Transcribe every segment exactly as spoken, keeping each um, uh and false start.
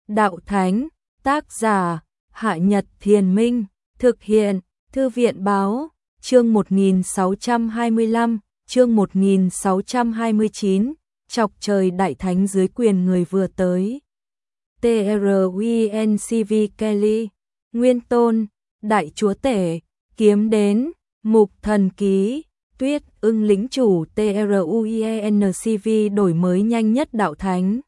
Đạo Thánh, tác giả, Hạ Nhật Thiền Minh, thực hiện, Thư viện Báo, chương một nghìn sáu trăm hai mươi lăm, chương một nghìn sáu trăm hai mươi chín, chọc trời Đại Thánh dưới quyền người vừa tới. T R U N C V Kelly, Nguyên Tôn, Đại Chúa Tể, Kiếm Đến, Mục Thần Ký, Tuyết Ưng Lĩnh Chủ T R U N C V đổi mới nhanh nhất Đạo Thánh.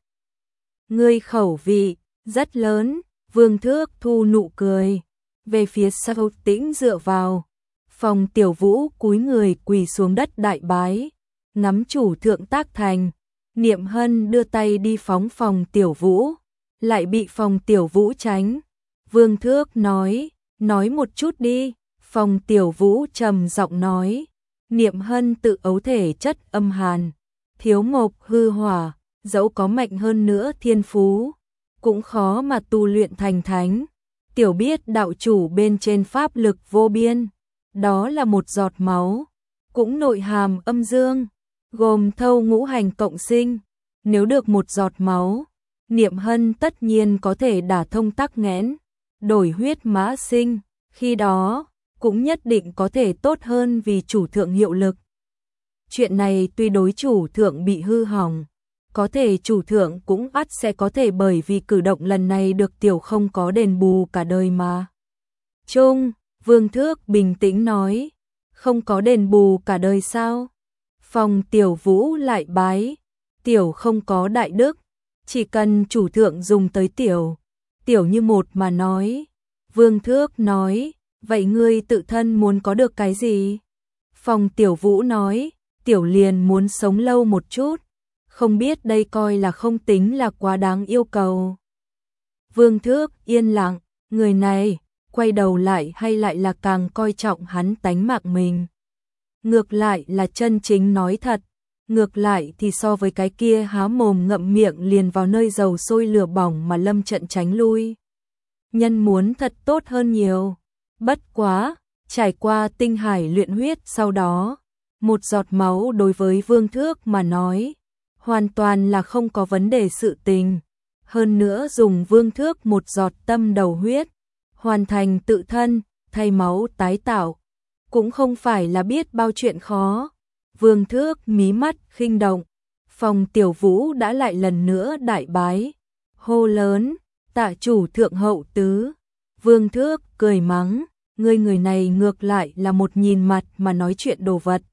Ngươi khẩu vị rất lớn, Vương Thước thu nụ cười, về phía sau tĩnh dựa vào. Phòng Tiểu Vũ cúi người quỳ xuống đất đại bái, ngắm chủ thượng tác thành. Niệm Hân đưa tay đi phóng Phòng Tiểu Vũ, lại bị Phòng Tiểu Vũ tránh. Vương Thước nói, nói một chút đi. Phòng Tiểu Vũ trầm giọng nói, Niệm Hân tự ấu thể chất âm hàn, thiếu mộc hư hỏa, dẫu có mạnh hơn nữa thiên phú, cũng khó mà tu luyện thành thánh. Tiểu biết đạo chủ bên trên pháp lực vô biên, đó là một giọt máu, cũng nội hàm âm dương, gồm thâu ngũ hành cộng sinh. Nếu được một giọt máu, Niệm Hân tất nhiên có thể đả thông tắc nghẽn, đổi huyết mã sinh, khi đó cũng nhất định có thể tốt hơn vì chủ thượng hiệu lực. Chuyện này tuy đối chủ thượng bị hư hỏng, có thể chủ thượng cũng ắt sẽ có thể bởi vì cử động lần này được tiểu không có đền bù cả đời mà. Trung, Vương Thước bình tĩnh nói, không có đền bù cả đời sao? Phòng Tiểu Vũ lại bái, tiểu không có đại đức, chỉ cần chủ thượng dùng tới tiểu, tiểu như một mà nói. Vương Thước nói, vậy ngươi tự thân muốn có được cái gì? Phòng Tiểu Vũ nói, tiểu liền muốn sống lâu một chút, không biết đây coi là không tính là quá đáng yêu cầu. Vương Thước yên lặng, người này, quay đầu lại hay lại là càng coi trọng hắn tánh mạng mình. Ngược lại là chân chính nói thật, ngược lại thì so với cái kia há mồm ngậm miệng liền vào nơi dầu sôi lửa bỏng mà lâm trận tránh lui. Nhân muốn thật tốt hơn nhiều. Bất quá, trải qua tinh hải luyện huyết sau đó, một giọt máu đối với Vương Thước mà nói, hoàn toàn là không có vấn đề sự tình. Hơn nữa dùng Vương Thước một giọt tâm đầu huyết, hoàn thành tự thân, thay máu tái tạo, cũng không phải là biết bao chuyện khó. Vương Thước mí mắt khinh động, Phòng Tiểu Vũ đã lại lần nữa đại bái, hô lớn, tạ chủ thượng hậu tứ. Vương Thước cười mắng, ngươi người này ngược lại là một nhìn mặt mà nói chuyện đồ vật.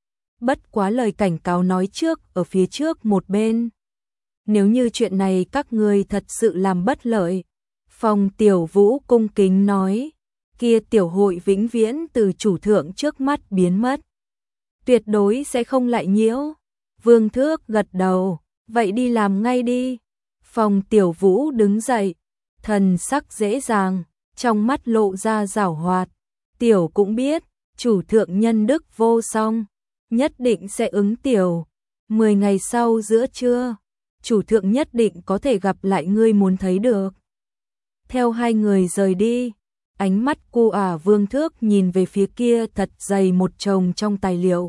Bất quá lời cảnh cáo nói trước ở phía trước một bên. Nếu như chuyện này các ngươi thật sự làm bất lợi, Phòng Tiểu Vũ cung kính nói, kia tiểu hội vĩnh viễn từ chủ thượng trước mắt biến mất. Tuyệt đối sẽ không lại nhiễu. Vương Thước gật đầu, vậy đi làm ngay đi. Phòng Tiểu Vũ đứng dậy, thần sắc dễ dàng, trong mắt lộ ra giảo hoạt. Tiểu cũng biết, chủ thượng nhân đức vô song, nhất định sẽ ứng tiểu. Mười ngày sau giữa trưa, chủ thượng nhất định có thể gặp lại ngươi muốn thấy được. Theo hai người rời đi, ánh mắt cô ả Vương Thước nhìn về phía kia thật dày một chồng trong tài liệu.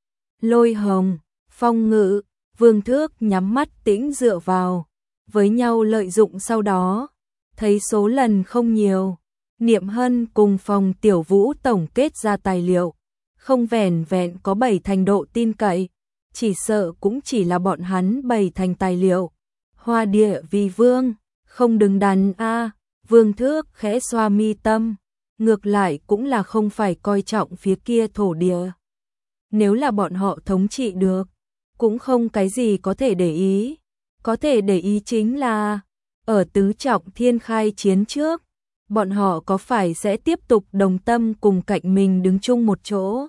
Lôi hồng, phong ngự, Vương Thước nhắm mắt tĩnh dựa vào, với nhau lợi dụng sau đó, thấy số lần không nhiều. Niệm Hân cùng Phòng Tiểu Vũ tổng kết ra tài liệu, không vẻn vẹn có bảy thành độ tin cậy, chỉ sợ cũng chỉ là bọn hắn bảy thành tài liệu. Hoa địa vì vương, không đứng đắn a. Vương Thước khẽ xoa mi tâm, ngược lại cũng là không phải coi trọng phía kia thổ địa. Nếu là bọn họ thống trị được, cũng không cái gì có thể để ý. Có thể để ý chính là, ở tứ trọng thiên khai chiến trước, bọn họ có phải sẽ tiếp tục đồng tâm cùng cạnh mình đứng chung một chỗ.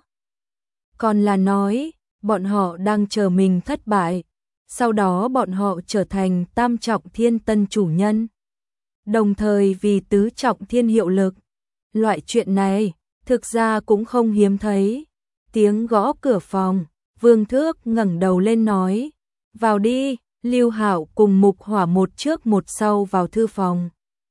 Còn là nói, bọn họ đang chờ mình thất bại, sau đó bọn họ trở thành tam trọng thiên tân chủ nhân, đồng thời vì tứ trọng thiên hiệu lực. Loại chuyện này, thực ra cũng không hiếm thấy. Tiếng gõ cửa phòng, Vương Thước ngẩng đầu lên nói, vào đi. Lưu Hạo cùng Mục Hỏa một trước một sau vào thư phòng.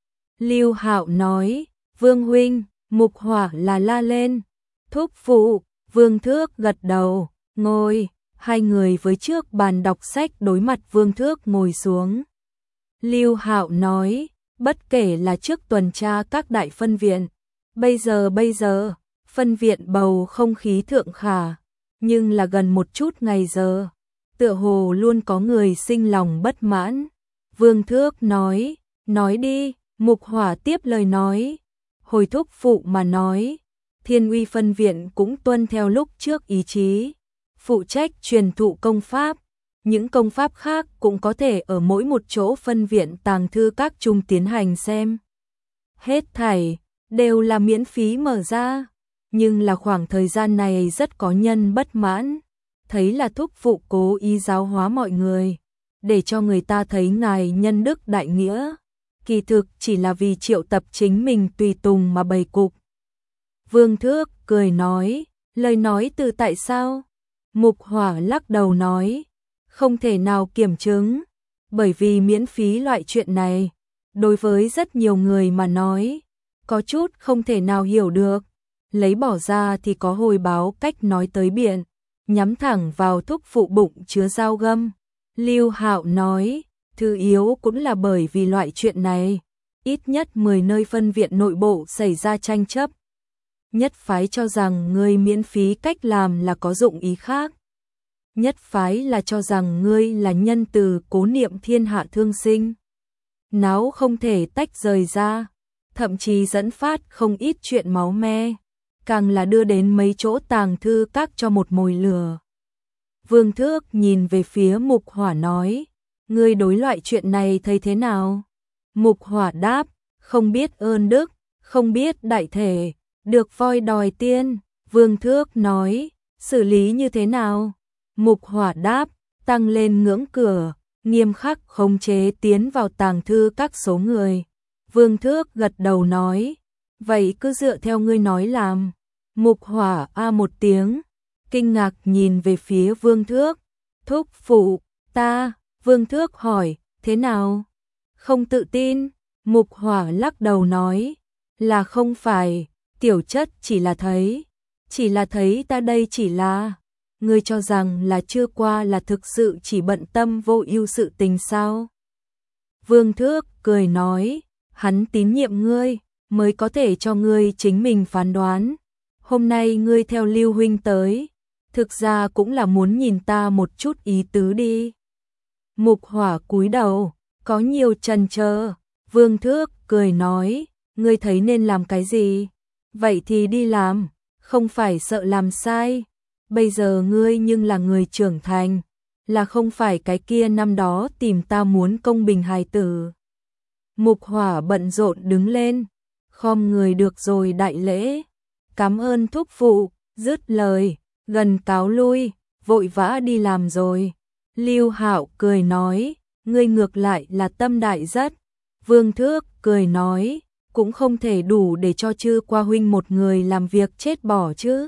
Lưu Hạo nói, Vương huynh, Mục Hỏa là la lên. Thúc phụ, Vương Thước gật đầu, ngồi. Hai người với trước bàn đọc sách đối mặt Vương Thước ngồi xuống. Lưu Hạo nói, Bất kể là trước tuần tra các đại phân viện, bây giờ bây giờ, phân viện bầu không khí thượng khả, nhưng là gần một chút ngày giờ, tựa hồ luôn có người sinh lòng bất mãn. Vương Thước nói, nói đi, Mục Hỏa tiếp lời nói, hồi thúc phụ mà nói, Thiên Uy phân viện cũng tuân theo lúc trước ý chí, phụ trách truyền thụ công pháp, những công pháp khác cũng có thể ở mỗi một chỗ phân viện tàng thư các trung tiến hành xem. Hết thảy đều là miễn phí mở ra, nhưng là khoảng thời gian này rất có nhân bất mãn, thấy là thúc phụ cố ý giáo hóa mọi người, để cho người ta thấy ngài nhân đức đại nghĩa, kỳ thực chỉ là vì triệu tập chính mình tùy tùng mà bày cục. Vương Thước cười nói, lời nói từ tại sao? Mục Hỏa lắc đầu nói, không thể nào kiểm chứng, bởi vì miễn phí loại chuyện này, đối với rất nhiều người mà nói, có chút không thể nào hiểu được, lấy bỏ ra thì có hồi báo cách nói tới biển, nhắm thẳng vào thúc phụ bụng chứa dao găm. Lưu Hạo nói, thứ yếu cũng là bởi vì loại chuyện này, ít nhất mười nơi phân viện nội bộ xảy ra tranh chấp. Nhất phái cho rằng ngươi miễn phí cách làm là có dụng ý khác. Nhất phái là cho rằng ngươi là nhân từ cố niệm thiên hạ thương sinh. Náo không thể tách rời ra, thậm chí dẫn phát không ít chuyện máu me, càng là đưa đến mấy chỗ tàng thư các cho một mồi lửa. Vương Thước nhìn về phía Mục Hỏa nói, ngươi đối loại chuyện này thấy thế nào? Mục Hỏa đáp, không biết ơn đức, không biết đại thể, được voi đòi tiên. Vương Thước nói, xử lý như thế nào? Mục Hỏa đáp, tăng lên ngưỡng cửa, nghiêm khắc khống chế tiến vào tàng thư các số người. Vương Thước gật đầu nói, vậy cứ dựa theo ngươi nói làm. Mục Hỏa a một tiếng, kinh ngạc nhìn về phía Vương Thước, thúc phụ, ta. Vương Thước hỏi, thế nào? Không tự tin? Mục Hỏa lắc đầu nói, là không phải, tiểu chất chỉ là thấy, chỉ là thấy ta đây chỉ là, ngươi cho rằng là chưa qua là thực sự chỉ bận tâm vô ưu sự tình sao? Vương Thước cười nói, hắn tín nhiệm ngươi, mới có thể cho ngươi chính mình phán đoán. Hôm nay ngươi theo Lưu huynh tới, thực ra cũng là muốn nhìn ta một chút ý tứ đi. Mục Hỏa cúi đầu, có nhiều chần chờ. Vương Thước cười nói, ngươi thấy nên làm cái gì? Vậy thì đi làm, không phải sợ làm sai. Bây giờ ngươi nhưng là người trưởng thành, là không phải cái kia năm đó tìm ta muốn công bình hài tử. Mục Hỏa bận rộn đứng lên, khom người được rồi đại lễ. Cảm ơn thúc phụ, dứt lời, gần cáo lui, vội vã đi làm rồi. Lưu Hạo cười nói, ngươi ngược lại là tâm đại rất. Vương Thước cười nói, cũng không thể đủ để cho chư qua huynh một người làm việc chết bỏ chứ.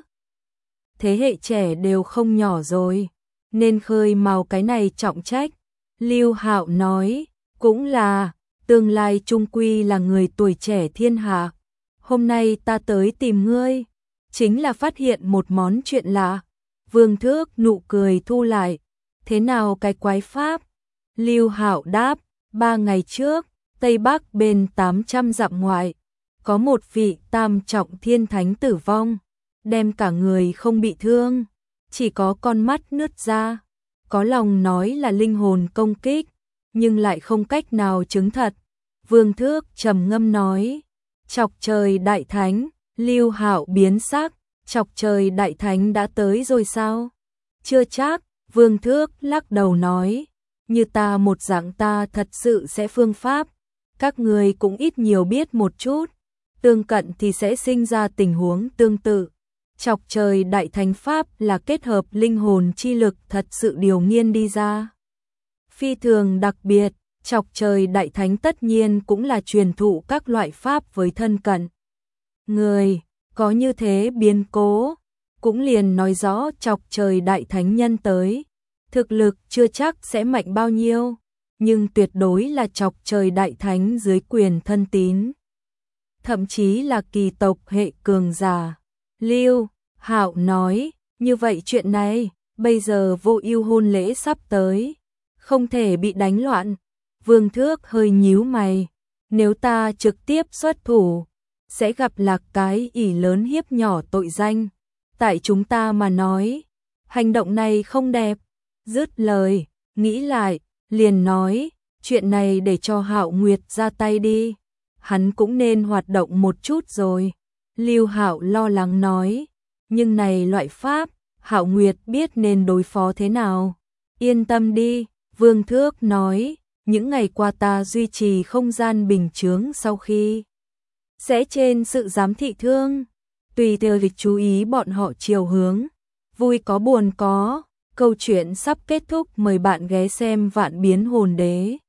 Thế hệ trẻ đều không nhỏ rồi, nên khơi mào cái này trọng trách. Lưu Hạo nói, cũng là, tương lai trung quy là người tuổi trẻ thiên hạ. Hôm nay ta tới tìm ngươi, chính là phát hiện một món chuyện lạ. Vương Thước nụ cười thu lại, thế nào cái quái pháp? Lưu Hạo đáp, ba ngày trước, Tây Bắc bên tám trăm dặm ngoại, có một vị tam trọng thiên thánh tử vong, đem cả người không bị thương, chỉ có con mắt nứt ra, có lòng nói là linh hồn công kích, nhưng lại không cách nào chứng thật. Vương Thước trầm ngâm nói, chọc trời đại thánh. Lưu Hạo biến sắc, chọc trời đại thánh đã tới rồi sao? Chưa chắc. Vương Thước lắc đầu nói, như ta một dạng ta thật sự sẽ phương pháp, các người cũng ít nhiều biết một chút, tương cận thì sẽ sinh ra tình huống tương tự. Chọc trời đại thánh pháp là kết hợp linh hồn chi lực thật sự điều nghiên đi ra. Phi thường đặc biệt, chọc trời đại thánh tất nhiên cũng là truyền thụ các loại pháp với thân cận. Người, có như thế biến cố, cũng liền nói rõ chọc trời đại thánh nhân tới. Thực lực chưa chắc sẽ mạnh bao nhiêu, nhưng tuyệt đối là chọc trời đại thánh dưới quyền thân tín. Thậm chí là kỳ tộc hệ cường giả. Lưu Hạo nói, như vậy chuyện này, bây giờ vô ưu hôn lễ sắp tới, không thể bị đánh loạn. Vương Thước hơi nhíu mày, Nếu ta trực tiếp xuất thủ, sẽ gặp lạc cái ỷ lớn hiếp nhỏ tội danh. Tại chúng ta mà nói, hành động này không đẹp. Dứt lời, nghĩ lại, liền nói, chuyện này để cho Hạo Nguyệt ra tay đi. Hắn cũng nên hoạt động một chút rồi. Lưu Hạo lo lắng nói, nhưng này loại pháp, Hạo Nguyệt biết nên đối phó thế nào. Yên tâm đi, Vương Thước nói, những ngày qua ta duy trì không gian bình chướng sau khi sẽ trên sự giám thị thương, tùy theo việc chú ý bọn họ chiều hướng, vui có buồn có. Câu chuyện sắp kết thúc, mời bạn ghé xem Vạn Biến Hồn Đế.